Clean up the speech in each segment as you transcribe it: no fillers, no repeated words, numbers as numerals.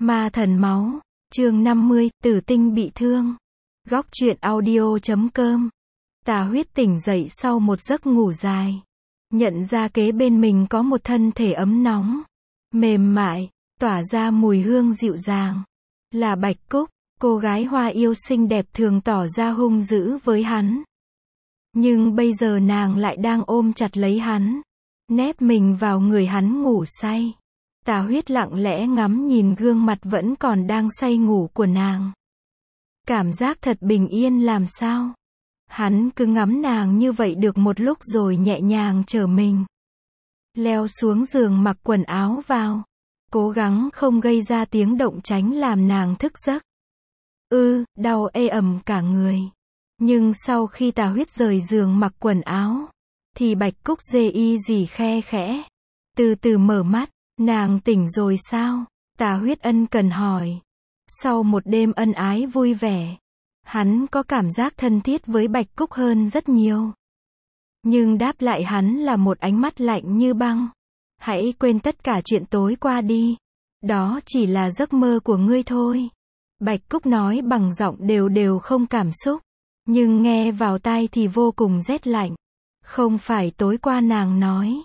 Ma thần máu, chương 50, tử tinh bị thương. Góc truyện audio.com. Tà Huyết tỉnh dậy sau một giấc ngủ dài. Nhận ra kế bên mình có một thân thể ấm nóng, mềm mại, tỏa ra mùi hương dịu dàng. Là Bạch Cúc, cô gái hoa yêu xinh đẹp thường tỏ ra hung dữ với hắn. Nhưng bây giờ nàng lại đang ôm chặt lấy hắn, nép mình vào người hắn ngủ say. Tà Huyết lặng lẽ ngắm nhìn gương mặt vẫn còn đang say ngủ của nàng. Cảm giác thật bình yên làm sao. Hắn cứ ngắm nàng như vậy được một lúc rồi nhẹ nhàng trở mình leo xuống giường mặc quần áo vào, cố gắng không gây ra tiếng động tránh làm nàng thức giấc. Đau ê ẩm cả người. Nhưng sau khi Tà Huyết rời giường mặc quần áo, thì Bạch Cúc dê y gì khe khẽ, từ từ mở mắt. Nàng tỉnh rồi sao? Tà Huyết ân cần hỏi. Sau một đêm ân ái vui vẻ, hắn có cảm giác thân thiết với Bạch Cúc hơn rất nhiều. Nhưng đáp lại hắn là một ánh mắt lạnh như băng. Hãy quên tất cả chuyện tối qua đi. Đó chỉ là giấc mơ của ngươi thôi. Bạch Cúc nói bằng giọng đều đều không cảm xúc, nhưng nghe vào tai thì vô cùng rét lạnh. Không phải tối qua nàng nói.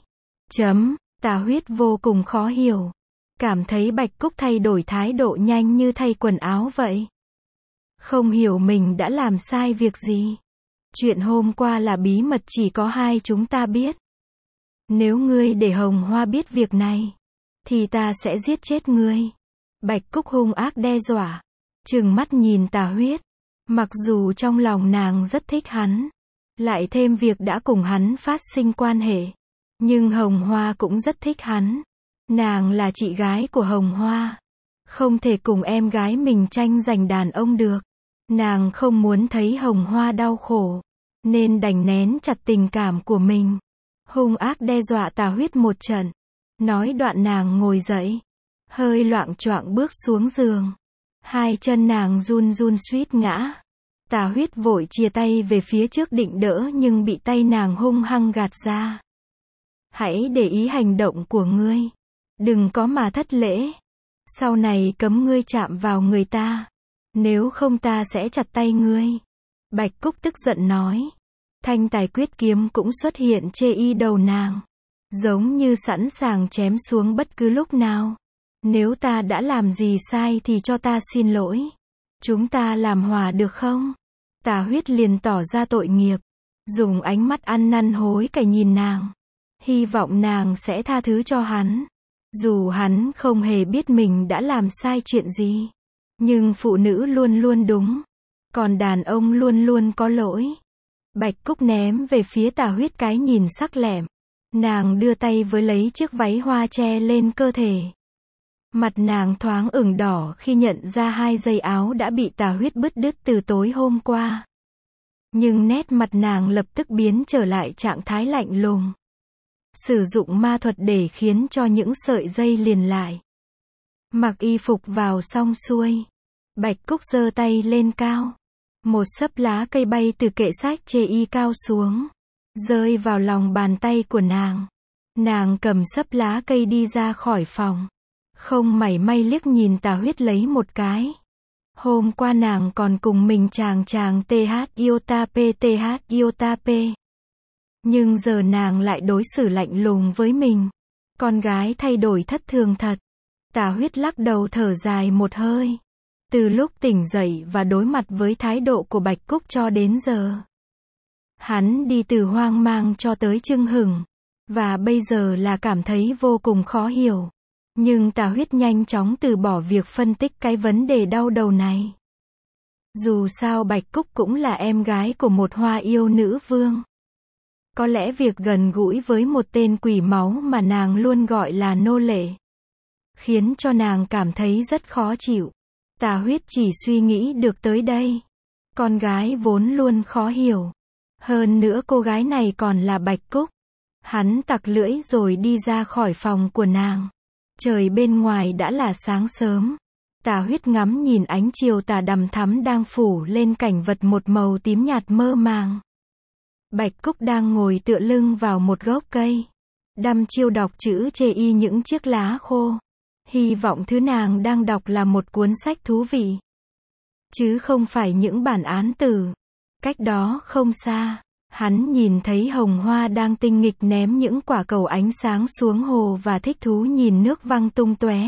Tà Huyết vô cùng khó hiểu. Cảm thấy Bạch Cúc thay đổi thái độ nhanh như thay quần áo vậy. Không hiểu mình đã làm sai việc gì. Chuyện hôm qua là bí mật chỉ có hai chúng ta biết. Nếu ngươi để Hồng Hoa biết việc này, thì ta sẽ giết chết ngươi. Bạch Cúc hung ác đe dọa, trừng mắt nhìn Tà Huyết. Mặc dù trong lòng nàng rất thích hắn, lại thêm việc đã cùng hắn phát sinh quan hệ. Nhưng Hồng Hoa cũng rất thích hắn. Nàng là chị gái của Hồng Hoa, không thể cùng em gái mình tranh giành đàn ông được. Nàng không muốn thấy Hồng Hoa đau khổ, nên đành nén chặt tình cảm của mình. Hung ác đe dọa Tà Huyết một trận. Nói đoạn nàng ngồi dậy, hơi loạng choạng bước xuống giường. Hai chân nàng run run suýt ngã. Tà Huyết vội chia tay về phía trước định đỡ nhưng bị tay nàng hung hăng gạt ra. Hãy để ý hành động của ngươi. Đừng có mà thất lễ. Sau này cấm ngươi chạm vào người ta. Nếu không ta sẽ chặt tay ngươi. Bạch Cúc tức giận nói. Thanh tài quyết kiếm cũng xuất hiện chê y đầu nàng. Giống như sẵn sàng chém xuống bất cứ lúc nào. Nếu ta đã làm gì sai thì cho ta xin lỗi. Chúng ta làm hòa được không? Tà Huyết liền tỏ ra tội nghiệp. Dùng ánh mắt ăn năn hối cải nhìn nàng. Hy vọng nàng sẽ tha thứ cho hắn. Dù hắn không hề biết mình đã làm sai chuyện gì. Nhưng phụ nữ luôn luôn đúng. Còn đàn ông luôn luôn có lỗi. Bạch Cúc ném về phía Tà Huyết cái nhìn sắc lẻm. Nàng đưa tay với lấy chiếc váy hoa che lên cơ thể. Mặt nàng thoáng ửng đỏ khi nhận ra hai dây áo đã bị Tà Huyết bứt đứt từ tối hôm qua. Nhưng nét mặt nàng lập tức biến trở lại trạng thái lạnh lùng. Sử dụng ma thuật để khiến cho những sợi dây liền lại. Mặc y phục vào xong xuôi, Bạch Cúc giơ tay lên cao. Một xấp lá cây bay từ kệ sách chê y cao xuống, rơi vào lòng bàn tay của nàng. Nàng cầm xấp lá cây đi ra khỏi phòng, không mảy may liếc nhìn Tà Huyết lấy một cái. Hôm qua nàng còn cùng mình chàng th iota p. Nhưng giờ nàng lại đối xử lạnh lùng với mình. Con gái thay đổi thất thường thật. Tà Huyết lắc đầu thở dài một hơi. Từ lúc tỉnh dậy và đối mặt với thái độ của Bạch Cúc cho đến giờ, hắn đi từ hoang mang cho tới chưng hửng. Và bây giờ là cảm thấy vô cùng khó hiểu. Nhưng Tà Huyết nhanh chóng từ bỏ việc phân tích cái vấn đề đau đầu này. Dù sao Bạch Cúc cũng là em gái của một hoa yêu nữ vương. Có lẽ việc gần gũi với một tên quỷ máu mà nàng luôn gọi là nô lệ, khiến cho nàng cảm thấy rất khó chịu. Tà Huyết chỉ suy nghĩ được tới đây. Con gái vốn luôn khó hiểu. Hơn nữa cô gái này còn là Bạch Cúc. Hắn tặc lưỡi rồi đi ra khỏi phòng của nàng. Trời bên ngoài đã là sáng sớm. Tà Huyết ngắm nhìn ánh chiều tà đằm thắm đang phủ lên cảnh vật một màu tím nhạt mơ màng. Bạch Cúc đang ngồi tựa lưng vào một gốc cây, đăm chiêu đọc chữ chê y những chiếc lá khô. Hy vọng thứ nàng đang đọc là một cuốn sách thú vị, chứ không phải những bản án tử. Cách đó không xa, hắn nhìn thấy Hồng Hoa đang tinh nghịch ném những quả cầu ánh sáng xuống hồ và thích thú nhìn nước văng tung tóe.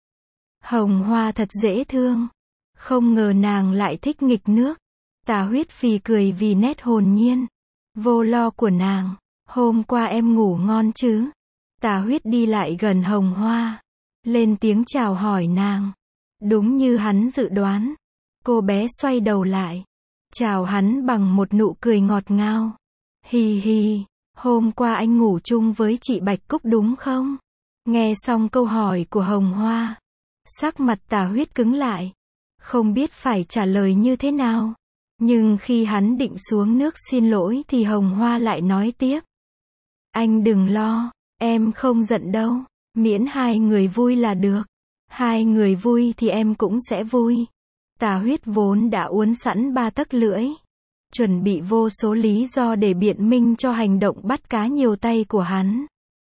Hồng Hoa thật dễ thương. Không ngờ nàng lại thích nghịch nước. Tà Huyết phì cười vì nét hồn nhiên, vô lo của nàng. Hôm qua em ngủ ngon chứ? Tà Huyết đi lại gần Hồng Hoa, lên tiếng chào hỏi nàng. Đúng như hắn dự đoán, cô bé xoay đầu lại, chào hắn bằng một nụ cười ngọt ngào. Hì hì, hôm qua anh ngủ chung với chị Bạch Cúc đúng không? Nghe xong câu hỏi của Hồng Hoa, sắc mặt Tà Huyết cứng lại, không biết phải trả lời như thế nào. Nhưng khi hắn định xuống nước xin lỗi thì Hồng Hoa lại nói tiếp. Anh đừng lo, em không giận đâu, miễn hai người vui là được. Hai người vui thì em cũng sẽ vui. Tà Huyết vốn đã uốn sẵn ba tấc lưỡi, chuẩn bị vô số lý do để biện minh cho hành động bắt cá nhiều tay của hắn.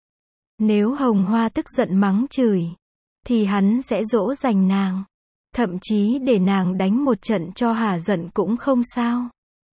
Nếu Hồng Hoa tức giận mắng chửi, thì hắn sẽ dỗ dành nàng, thậm chí để nàng đánh một trận cho hả giận cũng không sao.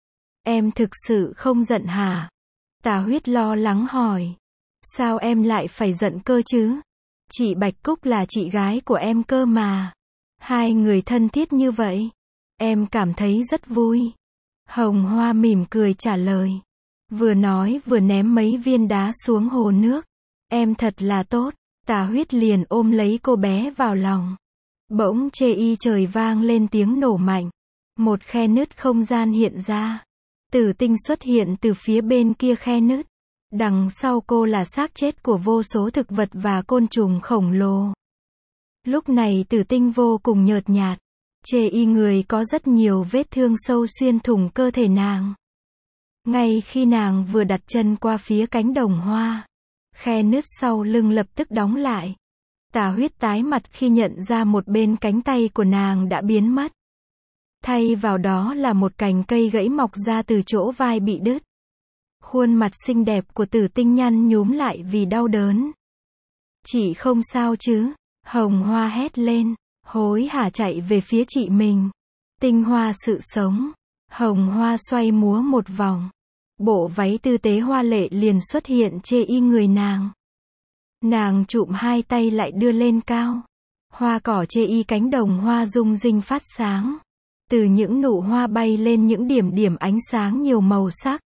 Em thực sự không giận hả? Tà Huyết lo lắng hỏi. Sao em lại phải giận cơ chứ? Chị Bạch Cúc là chị gái của em cơ mà. Hai người thân thiết như vậy, em cảm thấy rất vui. Hồng Hoa mỉm cười trả lời. Vừa nói vừa ném mấy viên đá xuống hồ nước. Em thật là tốt. Tà Huyết liền ôm lấy cô bé vào lòng. Bỗng chê y trời vang lên tiếng nổ mạnh. Một khe nứt không gian hiện ra. Tử Tinh xuất hiện từ phía bên kia khe nứt. Đằng sau cô là xác chết của vô số thực vật và côn trùng khổng lồ. Lúc này Tử Tinh vô cùng nhợt nhạt. Chê y người có rất nhiều vết thương sâu xuyên thủng cơ thể nàng. Ngay khi nàng vừa đặt chân qua phía cánh đồng hoa, khe nứt sau lưng lập tức đóng lại. Tà Huyết tái mặt khi nhận ra một bên cánh tay của nàng đã biến mất. Thay vào đó là một cành cây gãy mọc ra từ chỗ vai bị đứt. Khuôn mặt xinh đẹp của Tử Tinh nhăn nhúm lại vì đau đớn. Chị không sao chứ? Hồng Hoa hét lên, hối hả chạy về phía chị mình. Tinh hoa sự sống. Hồng Hoa xoay múa một vòng. Bộ váy tư tế hoa lệ liền xuất hiện chê y người nàng. Nàng chụm hai tay lại đưa lên cao. Hoa cỏ chê y cánh đồng hoa rung rinh phát sáng. Từ những nụ hoa bay lên những điểm điểm ánh sáng nhiều màu sắc,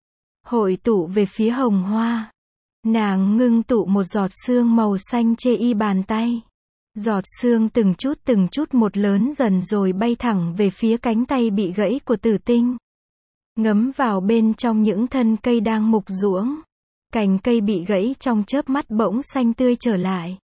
hội tụ về phía Hồng Hoa. Nàng ngưng tụ một giọt sương màu xanh chê y bàn tay. Giọt sương từng chút một lớn dần rồi bay thẳng về phía cánh tay bị gãy của Tử Tinh. Ngấm vào bên trong những thân cây đang mục ruỗng. Cành cây bị gãy trong chớp mắt bỗng xanh tươi trở lại.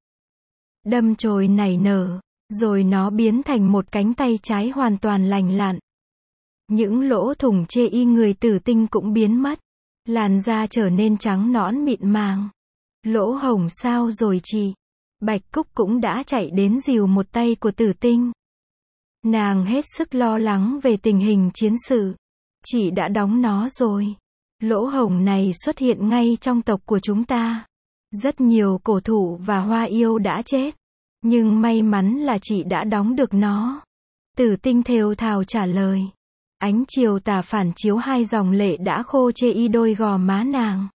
Đâm chồi nảy nở, rồi nó biến thành một cánh tay trái hoàn toàn lành lặn. Những lỗ thủng chê y người Tử Tinh cũng biến mất. Làn da trở nên trắng nõn mịn màng. Lỗ hổng sao rồi chị? Bạch Cúc cũng đã chạy đến dìu một tay của Tử Tinh. Nàng hết sức lo lắng về tình hình chiến sự. Chị đã đóng nó rồi. Lỗ hổng này xuất hiện ngay trong tộc của chúng ta. Rất nhiều cổ thụ và hoa yêu đã chết. Nhưng may mắn là chị đã đóng được nó. Tử Tinh thều thào trả lời. Ánh chiều tà phản chiếu hai dòng lệ đã khô chê y đôi gò má nàng.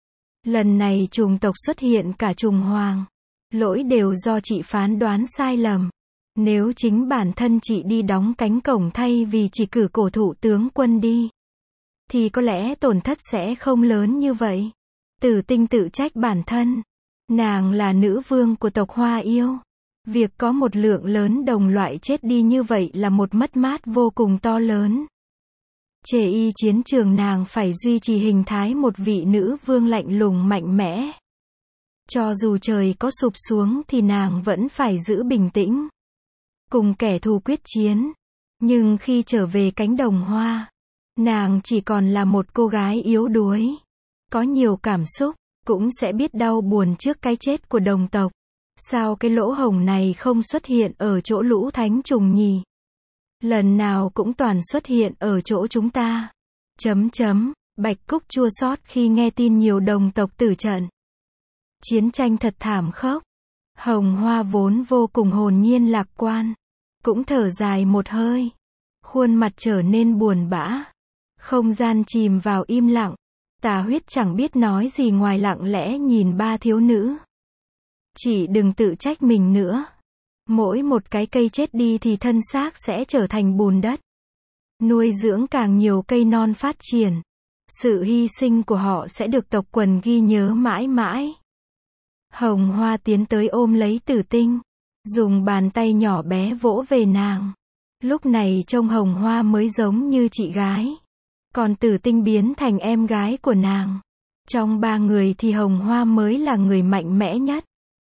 Lần này trùng tộc xuất hiện cả trùng hoàng. Lỗi đều do chị phán đoán sai lầm. Nếu chính bản thân chị đi đóng cánh cổng thay vì chỉ cử cổ thụ tướng quân đi, thì có lẽ tổn thất sẽ không lớn như vậy. Tử Tinh tự trách bản thân. Nàng là nữ vương của tộc Hoa Yêu. Việc có một lượng lớn đồng loại chết đi như vậy là một mất mát vô cùng to lớn. Chê y chiến trường nàng phải duy trì hình thái một vị nữ vương lạnh lùng mạnh mẽ. Cho dù trời có sụp xuống thì nàng vẫn phải giữ bình tĩnh. Cùng kẻ thù quyết chiến. Nhưng khi trở về cánh đồng hoa, nàng chỉ còn là một cô gái yếu đuối. Có nhiều cảm xúc, cũng sẽ biết đau buồn trước cái chết của đồng tộc. Sao cái lỗ hổng này không xuất hiện ở chỗ lũ thánh trùng nhỉ? Lần nào cũng toàn xuất hiện ở chỗ chúng ta. Bạch Cúc chua xót khi nghe tin nhiều đồng tộc tử trận. Chiến tranh thật thảm khốc. Hồng Hoa vốn vô cùng hồn nhiên lạc quan, cũng thở dài một hơi. Khuôn mặt trở nên buồn bã. Không gian chìm vào im lặng. Tà Huyết chẳng biết nói gì ngoài lặng lẽ nhìn ba thiếu nữ. Chị đừng tự trách mình nữa. Mỗi một cái cây chết đi thì thân xác sẽ trở thành bùn đất. Nuôi dưỡng càng nhiều cây non phát triển. Sự hy sinh của họ sẽ được tộc quần ghi nhớ mãi mãi. Hồng Hoa tiến tới ôm lấy Tử Tinh. Dùng bàn tay nhỏ bé vỗ về nàng. Lúc này trông Hồng Hoa mới giống như chị gái. Còn Tử Tinh biến thành em gái của nàng. Trong ba người thì Hồng Hoa mới là người mạnh mẽ nhất.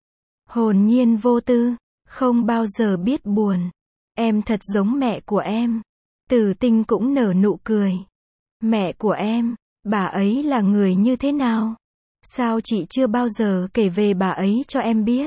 Hồn nhiên vô tư, không bao giờ biết buồn. Em thật giống mẹ của em. Tử Tinh cũng nở nụ cười. Mẹ của em, bà ấy là người như thế nào? Sao chị chưa bao giờ kể về bà ấy cho em biết?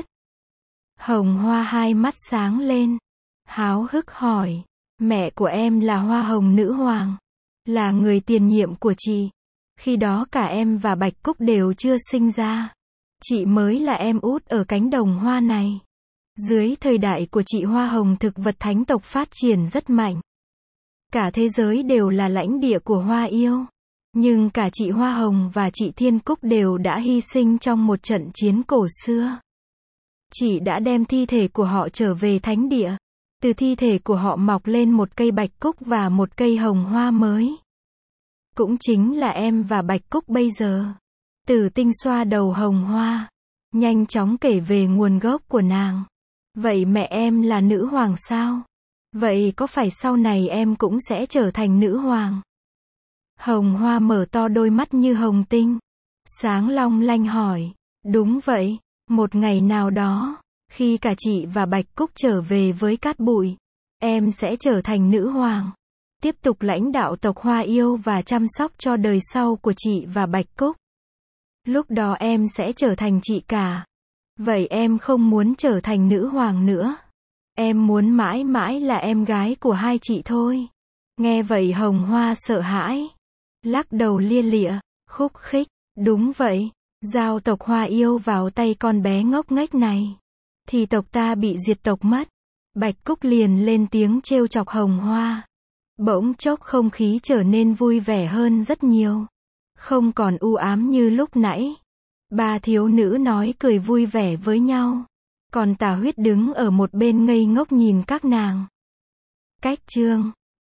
Hồng Hoa hai mắt sáng lên. Háo hức hỏi. Mẹ của em là Hoa Hồng Nữ Hoàng. Là người tiền nhiệm của chị. Khi đó cả em và Bạch Cúc đều chưa sinh ra. Chị mới là em út ở cánh đồng hoa này. Dưới thời đại của chị Hoa Hồng thực vật thánh tộc phát triển rất mạnh. Cả thế giới đều là lãnh địa của Hoa Yêu. Nhưng cả chị Hoa Hồng và chị Thiên Cúc đều đã hy sinh trong một trận chiến cổ xưa. Chị đã đem thi thể của họ trở về thánh địa. Từ thi thể của họ mọc lên một cây Bạch Cúc và một cây hồng hoa mới. Cũng chính là em và Bạch Cúc bây giờ. Tử Tinh xoa đầu Hồng Hoa. Nhanh chóng kể về nguồn gốc của nàng. Vậy mẹ em là nữ hoàng sao? Vậy có phải sau này em cũng sẽ trở thành nữ hoàng? Hồng Hoa mở to đôi mắt như hồng tinh. Sáng long lanh hỏi. Đúng vậy. Một ngày nào đó, khi cả chị và Bạch Cúc trở về với cát bụi, em sẽ trở thành nữ hoàng. Tiếp tục lãnh đạo tộc Hoa Yêu và chăm sóc cho đời sau của chị và Bạch Cúc. Lúc đó em sẽ trở thành chị cả. Vậy em không muốn trở thành nữ hoàng nữa. Em muốn mãi mãi là em gái của hai chị thôi. Nghe vậy Hồng Hoa sợ hãi. Lắc đầu lia lịa, khúc khích. Đúng vậy. Giao tộc Hoa Yêu vào tay con bé ngốc nghếch này. Thì tộc ta bị diệt tộc mất. Bạch Cúc liền lên tiếng trêu chọc Hồng Hoa. Bỗng chốc không khí trở nên vui vẻ hơn rất nhiều. Không còn u ám như lúc nãy. Ba thiếu nữ nói cười vui vẻ với nhau. Còn Tà Huyết đứng ở một bên ngây ngốc nhìn các nàng. Cách chương